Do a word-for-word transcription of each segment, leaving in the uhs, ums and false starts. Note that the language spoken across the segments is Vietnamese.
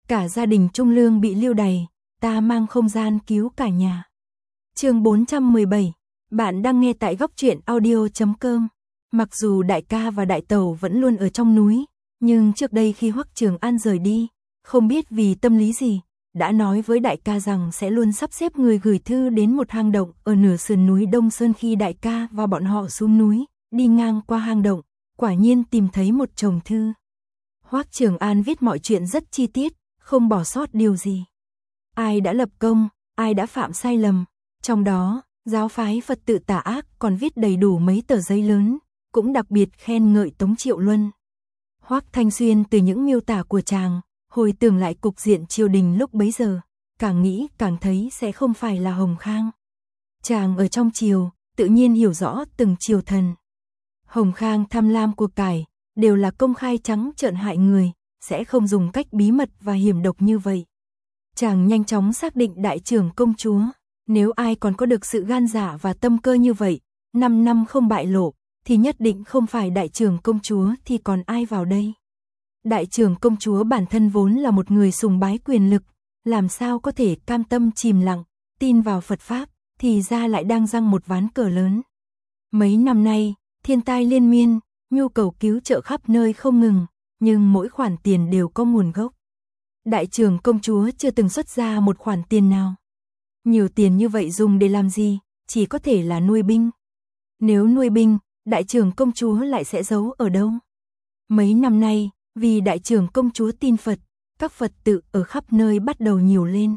Cả gia đình Trung Lương bị lưu đày, ta mang không gian cứu cả nhà. Chương bốn trăm mười bảy, bạn đang nghe tại góc truyện audio chấm com. Mặc dù đại ca và đại tẩu vẫn luôn ở trong núi, nhưng trước đây khi Hoắc Trường An rời đi, không biết vì tâm lý gì, đã nói với đại ca rằng sẽ luôn sắp xếp người gửi thư đến một hang động ở nửa sườn núi Đông Sơn. Khi đại ca và bọn họ xuống núi, đi ngang qua hang động, quả nhiên tìm thấy một chồng thư. Hoắc Trường An viết mọi chuyện rất chi tiết, không bỏ sót điều gì. Ai đã lập công, ai đã phạm sai lầm, trong đó, giáo phái Phật tự tà ác còn viết đầy đủ mấy tờ giấy lớn, cũng đặc biệt khen ngợi Tống Triệu Luân. Hoắc Thanh Xuyên từ những miêu tả của chàng, hồi tưởng lại cục diện triều đình lúc bấy giờ, càng nghĩ càng thấy sẽ không phải là Hồng Khang. Chàng ở trong triều, tự nhiên hiểu rõ từng triều thần. Hồng Khang tham lam của cải, đều là công khai trắng trợn hại người, sẽ không dùng cách bí mật và hiểm độc như vậy. Chàng nhanh chóng xác định đại trưởng công chúa, nếu ai còn có được sự gan dạ và tâm cơ như vậy, năm năm không bại lộ, thì nhất định không phải đại trưởng công chúa thì còn ai vào đây. Đại trưởng công chúa bản thân vốn là một người sùng bái quyền lực, làm sao có thể cam tâm chìm lặng, tin vào Phật Pháp, thì ra lại đang giăng một ván cờ lớn. Mấy năm nay, thiên tai liên miên, nhu cầu cứu trợ khắp nơi không ngừng, nhưng mỗi khoản tiền đều có nguồn gốc. Đại trưởng công chúa chưa từng xuất ra một khoản tiền nào. Nhiều tiền như vậy dùng để làm gì, chỉ có thể là nuôi binh. Nếu nuôi binh, đại trưởng công chúa lại sẽ giấu ở đâu? Mấy năm nay, vì đại trưởng công chúa tin Phật, các Phật tự ở khắp nơi bắt đầu nhiều lên.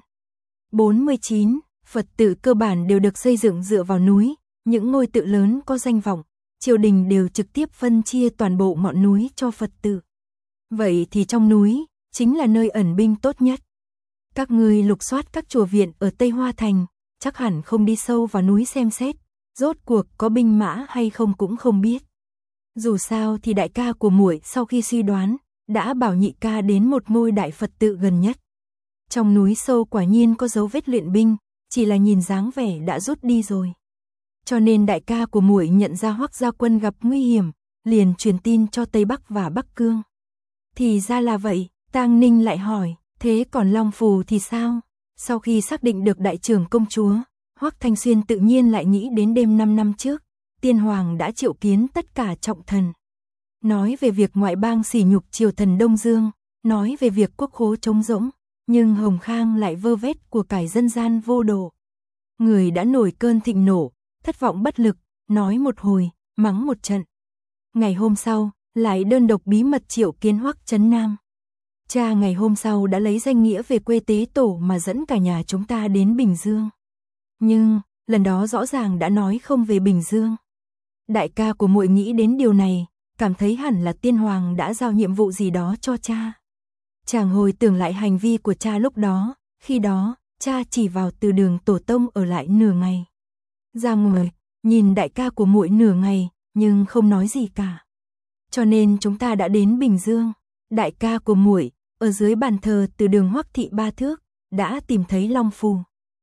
bốn mươi chín, Phật tự cơ bản đều được xây dựng dựa vào núi, những ngôi tự lớn có danh vọng, triều đình đều trực tiếp phân chia toàn bộ ngọn núi cho Phật tự. Vậy thì trong núi, chính là nơi ẩn binh tốt nhất. Các ngươi lục soát các chùa viện ở Tây Hoa Thành, chắc hẳn không đi sâu vào núi xem xét, rốt cuộc có binh mã hay không cũng không biết. Dù sao thì đại ca của muội sau khi suy đoán, đã bảo nhị ca đến một ngôi đại Phật tự gần nhất. Trong núi sâu quả nhiên có dấu vết luyện binh, chỉ là nhìn dáng vẻ đã rút đi rồi. Cho nên đại ca của muội nhận ra Hoắc gia quân gặp nguy hiểm, liền truyền tin cho Tây Bắc và Bắc Cương. Thì ra là vậy, Tang Ninh lại hỏi, thế còn Long Phù thì sao? Sau khi xác định được đại trưởng công chúa, Hoắc Thanh Xuyên tự nhiên lại nghĩ đến đêm năm năm trước, Tiên Hoàng đã triệu kiến tất cả trọng thần. Nói về việc ngoại bang sỉ nhục triều thần Đông Dương, nói về việc quốc khố trống rỗng, nhưng Hồng Khang lại vơ vét của cải dân gian vô độ. Người đã nổi cơn thịnh nộ, thất vọng bất lực, nói một hồi, mắng một trận. Ngày hôm sau, lại đơn độc bí mật triệu kiến Hoắc Trấn Nam. Cha ngày hôm sau đã lấy danh nghĩa về quê tế tổ mà dẫn cả nhà chúng ta đến Bình Dương. Nhưng, lần đó rõ ràng đã nói không về Bình Dương. Đại ca của muội nghĩ đến điều này, cảm thấy hẳn là Tiên Hoàng đã giao nhiệm vụ gì đó cho cha. Chàng hồi tưởng lại hành vi của cha lúc đó, khi đó, cha chỉ vào từ đường tổ tông ở lại nửa ngày. Ra ngoài, nhìn đại ca của muội nửa ngày, nhưng không nói gì cả. Cho nên chúng ta đã đến Bình Dương, đại ca của muội ở dưới bàn thờ từ đường Hoắc thị ba thước, đã tìm thấy Long Phù.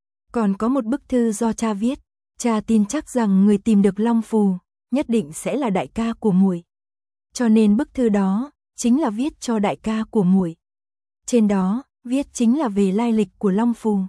Còn có một bức thư do cha viết, cha tin chắc rằng người tìm được Long Phù, nhất định sẽ là đại ca của muội. Cho nên bức thư đó, chính là viết cho đại ca của muội. Trên đó, viết chính là về lai lịch của Long Phù.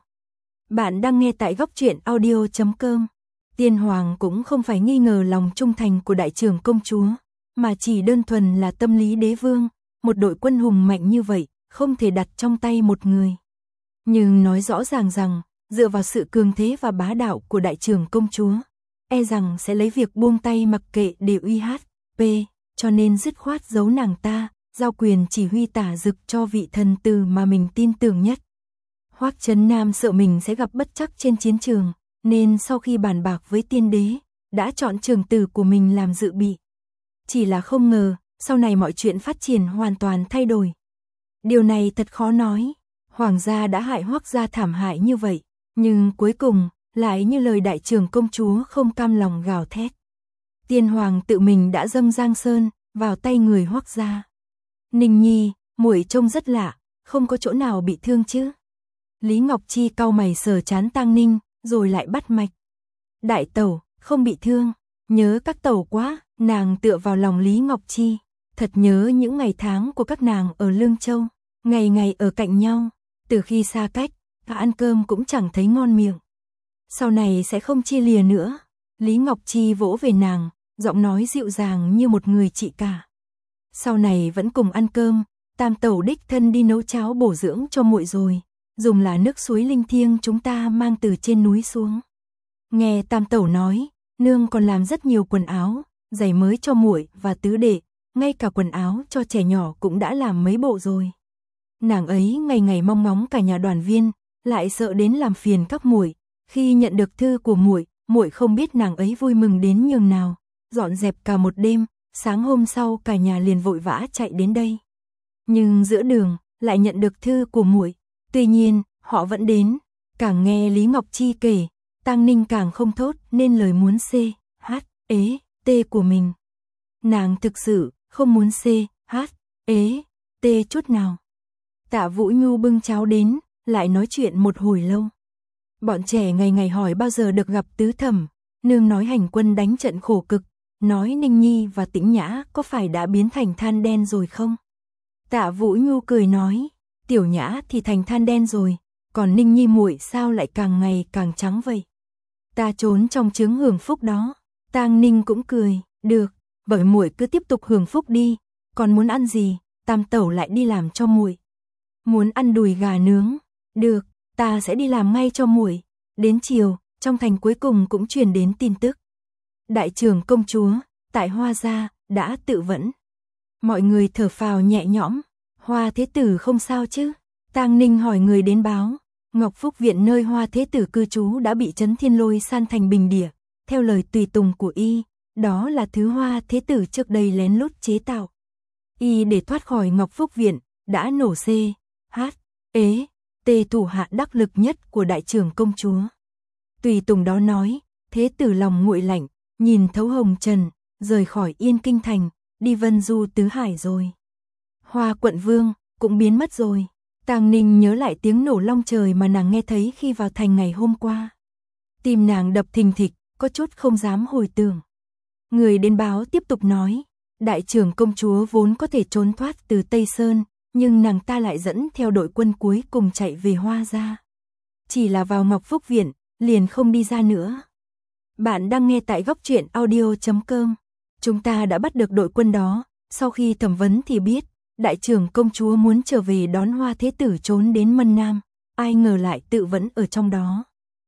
Bạn đang nghe tại góc truyện audio chấm com. Tiên Hoàng cũng không phải nghi ngờ lòng trung thành của đại trưởng công chúa, mà chỉ đơn thuần là tâm lý đế vương, một đội quân hùng mạnh như vậy, không thể đặt trong tay một người. Nhưng nói rõ ràng rằng, dựa vào sự cường thế và bá đạo của đại trưởng công chúa, e rằng sẽ lấy việc buông tay mặc kệ để uy hát, p, cho nên dứt khoát giấu nàng ta, giao quyền chỉ huy tả dực cho vị thần tử mà mình tin tưởng nhất. Hoắc Trấn Nam sợ mình sẽ gặp bất trắc trên chiến trường, nên sau khi bàn bạc với tiên đế, đã chọn trưởng tử của mình làm dự bị. Chỉ là không ngờ, sau này mọi chuyện phát triển hoàn toàn thay đổi. Điều này thật khó nói, hoàng gia đã hại Hoắc gia thảm hại như vậy, nhưng cuối cùng, lại như lời đại trưởng công chúa không cam lòng gào thét. Tiên Hoàng tự mình đã dâng Giang Sơn vào tay người Hoắc gia. Ninh Nhi, muội trông rất lạ, không có chỗ nào bị thương chứ? Lý Ngọc Chi cau mày sờ trán Tang Ninh, rồi lại bắt mạch. Đại tẩu, không bị thương, nhớ các tẩu quá, nàng tựa vào lòng Lý Ngọc Chi, thật nhớ những ngày tháng của các nàng ở Lương Châu. Ngày ngày ở cạnh nhau, từ khi xa cách, cả ăn cơm cũng chẳng thấy ngon miệng. Sau này sẽ không chia lìa nữa. Lý Ngọc Chi vỗ về nàng, giọng nói dịu dàng như một người chị cả. Sau này vẫn cùng ăn cơm, Tam tẩu đích thân đi nấu cháo bổ dưỡng cho muội rồi, dùng là nước suối linh thiêng chúng ta mang từ trên núi xuống. Nghe Tam tẩu nói, nương còn làm rất nhiều quần áo, giày mới cho muội và tứ đệ, ngay cả quần áo cho trẻ nhỏ cũng đã làm mấy bộ rồi. Nàng ấy ngày ngày mong ngóng cả nhà đoàn viên, lại sợ đến làm phiền các muội. Khi nhận được thư của muội, muội không biết nàng ấy vui mừng đến nhường nào, dọn dẹp cả một đêm, sáng hôm sau cả nhà liền vội vã chạy đến đây. Nhưng giữa đường lại nhận được thư của muội, tuy nhiên họ vẫn đến. Càng nghe Lý Ngọc Chi kể, Tang Ninh càng không thốt nên lời muốn c, h, ế, t của mình. Nàng thực sự không muốn c, h, ế, t chút nào. Tạ Vũ Nhu bưng cháo đến, lại nói chuyện một hồi lâu. Bọn trẻ ngày ngày hỏi bao giờ được gặp tứ thẩm, nương nói hành quân đánh trận khổ cực, nói Ninh Nhi và Tĩnh Nhã có phải đã biến thành than đen rồi không? Tạ Vũ Nhu cười nói, Tiểu Nhã thì thành than đen rồi, còn Ninh Nhi muội sao lại càng ngày càng trắng vậy? Ta trốn trong chướng hưởng phúc đó. Tang Ninh cũng cười, được, bởi muội cứ tiếp tục hưởng phúc đi, còn muốn ăn gì, Tam tẩu lại đi làm cho muội. Muốn ăn đùi gà nướng, được, ta sẽ đi làm ngay cho muội. Đến chiều, trong thành cuối cùng cũng truyền đến tin tức. Đại trưởng công chúa, tại Hoa gia, đã tự vẫn. Mọi người thở phào nhẹ nhõm, Hoa thế tử không sao chứ? Tang Ninh hỏi người đến báo, Ngọc Phúc viện nơi Hoa thế tử cư trú đã bị Trấn Thiên Lôi san thành bình địa, theo lời tùy tùng của y, đó là thứ Hoa thế tử trước đây lén lút chế tạo. Y để thoát khỏi Ngọc Phúc viện, đã nổ c, h, ế, t thủ hạ đắc lực nhất của đại trưởng công chúa. Tùy tùng đó nói, thế tử lòng nguội lạnh, nhìn thấu hồng trần, rời khỏi Yên Kinh thành, đi vân du tứ hải rồi. Hoa quận vương cũng biến mất rồi. Tang Ninh nhớ lại tiếng nổ long trời mà nàng nghe thấy khi vào thành ngày hôm qua. Tim nàng đập thình thịch, có chút không dám hồi tưởng. Người đến báo tiếp tục nói, đại trưởng công chúa vốn có thể trốn thoát từ Tây Sơn, nhưng nàng ta lại dẫn theo đội quân cuối cùng chạy về Hoa gia. Chỉ là vào Ngọc Phúc viện, liền không đi ra nữa. Bạn đang nghe tại góc truyện audio chấm com. Chúng ta đã bắt được đội quân đó, sau khi thẩm vấn thì biết, đại trưởng công chúa muốn trở về đón Hoa thế tử trốn đến Mân Nam, ai ngờ lại tự vẫn ở trong đó.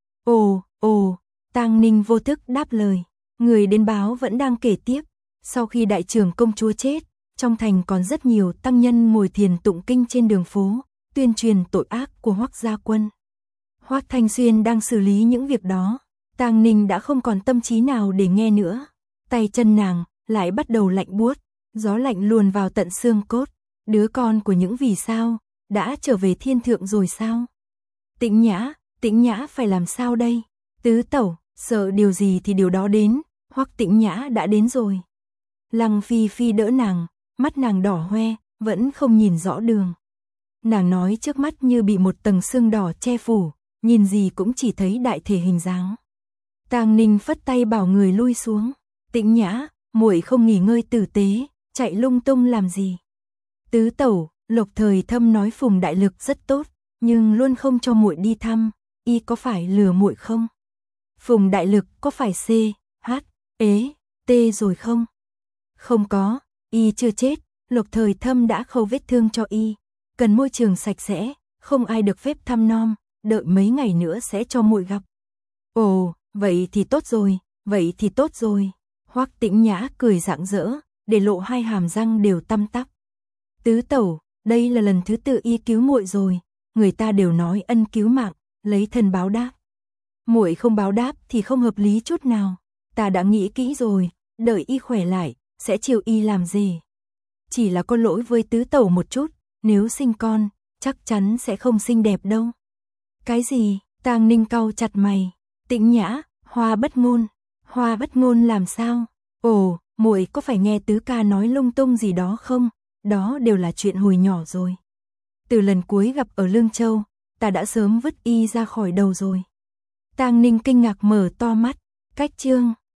Ồ, ồ, Tang Ninh vô thức đáp lời, người đến báo vẫn đang kể tiếp, sau khi đại trưởng công chúa chết, trong thành còn rất nhiều tăng nhân ngồi thiền tụng kinh trên đường phố, tuyên truyền tội ác của Hoắc gia quân. Hoắc Thanh Xuyên đang xử lý những việc đó, Tang Ninh đã không còn tâm trí nào để nghe nữa, tay chân nàng lại bắt đầu lạnh buốt, gió lạnh luồn vào tận xương cốt. Đứa con của những vì sao, đã trở về thiên thượng rồi sao? Tĩnh Nhã, Tĩnh Nhã phải làm sao đây? Tứ tẩu, sợ điều gì thì điều đó đến, hoặc Tĩnh Nhã đã đến rồi. Lăng Phi Phi đỡ nàng, mắt nàng đỏ hoe, vẫn không nhìn rõ đường. Nàng nói trước mắt như bị một tầng sương đỏ che phủ, nhìn gì cũng chỉ thấy đại thể hình dáng. Tang Ninh phất tay bảo người lui xuống. Tĩnh Nhã, muội không nghỉ ngơi tử tế, chạy lung tung làm gì? Tứ tẩu, Lộc Thời Thâm nói Phùng Đại Lực rất tốt, nhưng luôn không cho muội đi thăm, y có phải lừa muội không? Phùng Đại Lực có phải c, h, ế, t rồi không? Không có, y chưa chết, Lộc Thời Thâm đã khâu vết thương cho y, cần môi trường sạch sẽ, không ai được phép thăm nom, đợi mấy ngày nữa sẽ cho muội gặp. Ồ, vậy thì tốt rồi, vậy thì tốt rồi. Hoắc Tĩnh Nhã cười rạng rỡ, để lộ hai hàm răng đều tăm tắp. Tứ tẩu, đây là lần thứ tư y cứu muội rồi, người ta đều nói ân cứu mạng, lấy thân báo đáp. Muội không báo đáp thì không hợp lý chút nào, ta đã nghĩ kỹ rồi, đợi y khỏe lại, sẽ chiều y làm gì. Chỉ là có lỗi với tứ tẩu một chút, nếu sinh con, chắc chắn sẽ không xinh đẹp đâu. Cái gì? Tang Ninh cau chặt mày. Tĩnh Nhã, Hoa bất ngôn. Hoa bất ngôn làm sao? Ồ, muội có phải nghe tứ ca nói lung tung gì đó không? Đó đều là chuyện hồi nhỏ rồi. Từ lần cuối gặp ở Lương Châu, ta đã sớm vứt y ra khỏi đầu rồi. Tang Ninh kinh ngạc mở to mắt, cách chương.